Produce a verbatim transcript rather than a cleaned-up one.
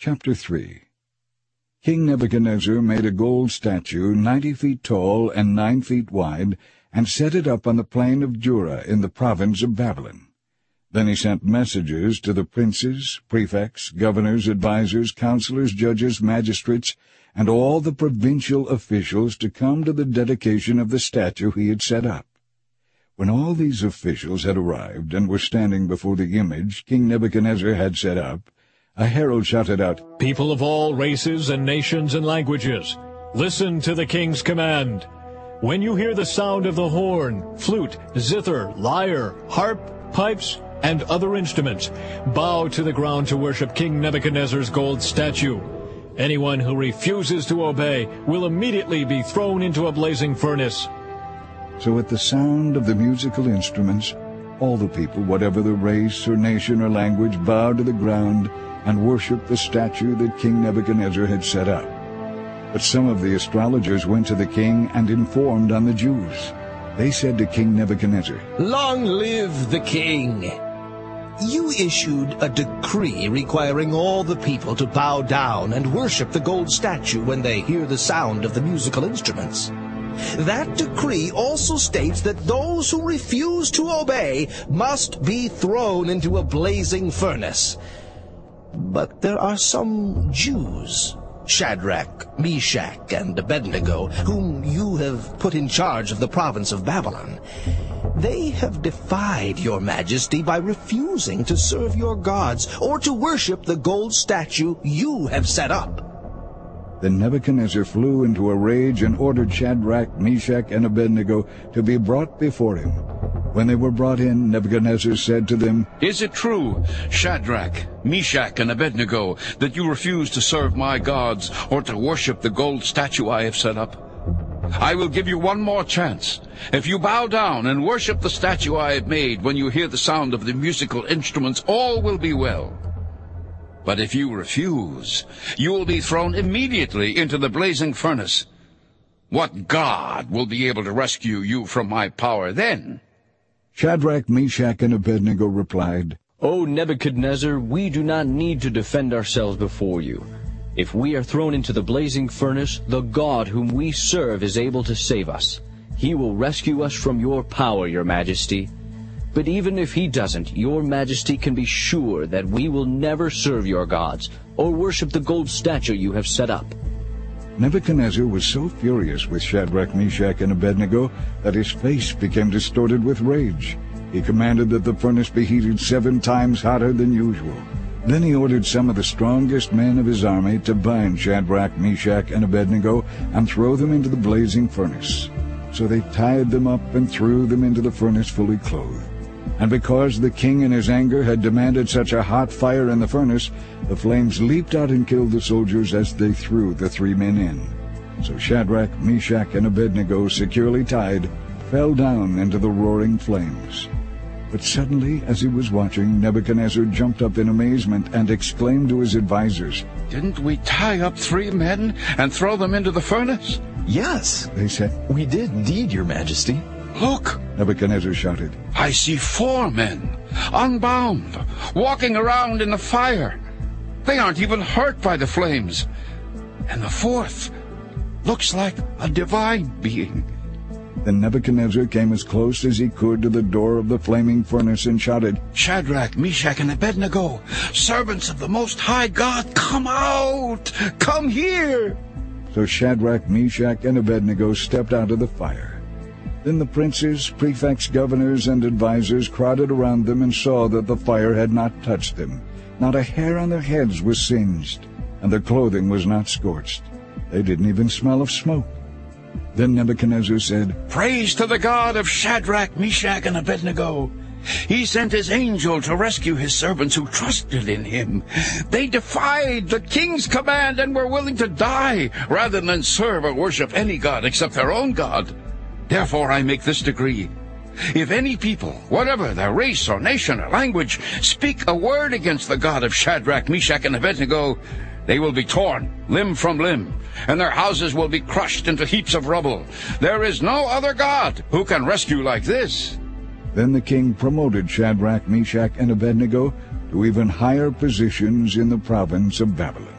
Chapter three. King Nebuchadnezzar made a gold statue ninety feet tall and nine feet wide, and set it up on the plain of Dura in the province of Babylon. Then he sent messengers to the princes, prefects, governors, advisers, counselors, judges, magistrates, and all the provincial officials to come to the dedication of the statue he had set up. When all these officials had arrived and were standing before the image King Nebuchadnezzar had set up, a herald shouted out, "People of all races and nations and languages, listen to the king's command. When you hear the sound of the horn, flute, zither, lyre, harp, pipes, and other instruments, bow to the ground to worship King Nebuchadnezzar's gold statue. Anyone who refuses to obey will immediately be thrown into a blazing furnace." So at the sound of the musical instruments, all the people, whatever the race or nation or language, bowed to the ground and worshipped the statue that King Nebuchadnezzar had set up. But some of the astrologers went to the king and informed on the Jews. They said to King Nebuchadnezzar, "Long live the king! You issued a decree requiring all the people to bow down and worship the gold statue when they hear the sound of the musical instruments. That decree also states that those who refuse to obey must be thrown into a blazing furnace. But there are some Jews, Shadrach, Meshach, and Abednego, whom you have put in charge of the province of Babylon. They have defied your majesty by refusing to serve your gods or to worship the gold statue you have set up." Then Nebuchadnezzar flew into a rage and ordered Shadrach, Meshach, and Abednego to be brought before him. When they were brought in, Nebuchadnezzar said to them, "Is it true, Shadrach, Meshach, and Abednego, that you refuse to serve my gods or to worship the gold statue I have set up? I will give you one more chance. If you bow down and worship the statue I have made when you hear the sound of the musical instruments, all will be well. But if you refuse, you will be thrown immediately into the blazing furnace. What god will be able to rescue you from my power then?" Shadrach, Meshach, and Abednego replied, "O Nebuchadnezzar, we do not need to defend ourselves before you. If we are thrown into the blazing furnace, the God whom we serve is able to save us. He will rescue us from your power, your majesty. But even if he doesn't, your majesty can be sure that we will never serve your gods or worship the gold statue you have set up." Nebuchadnezzar was so furious with Shadrach, Meshach, and Abednego that his face became distorted with rage. He commanded that the furnace be heated seven times hotter than usual. Then he ordered some of the strongest men of his army to bind Shadrach, Meshach, and Abednego and throw them into the blazing furnace. So they tied them up and threw them into the furnace fully clothed. And because the king in his anger had demanded such a hot fire in the furnace, the flames leaped out and killed the soldiers as they threw the three men in. So Shadrach, Meshach, and Abednego, securely tied, fell down into the roaring flames. But suddenly, as he was watching, Nebuchadnezzar jumped up in amazement and exclaimed to his advisers, "Didn't we tie up three men and throw them into the furnace?" "Yes," they said. "we did indeed, your majesty." "Look," Nebuchadnezzar shouted, "I see four men, unbound, walking around in the fire. They aren't even hurt by the flames. And the fourth looks like a divine being." Then Nebuchadnezzar came as close as he could to the door of the flaming furnace and shouted, "Shadrach, Meshach, and Abednego, servants of the Most High God, come out! Come here!" So Shadrach, Meshach, and Abednego stepped out of the fire. Then the princes, prefects, governors, and advisers crowded around them and saw that the fire had not touched them. Not a hair on their heads was singed, and their clothing was not scorched. They didn't even smell of smoke. Then Nebuchadnezzar said, "Praise to the God of Shadrach, Meshach, and Abednego. He sent his angel to rescue his servants who trusted in him. They defied the king's command and were willing to die rather than serve or worship any god except their own God. Therefore I make this decree. If any people, whatever their race or nation or language, speak a word against the God of Shadrach, Meshach, and Abednego, they will be torn limb from limb, and their houses will be crushed into heaps of rubble. There is no other God who can rescue like this." Then the king promoted Shadrach, Meshach, and Abednego to even higher positions in the province of Babylon.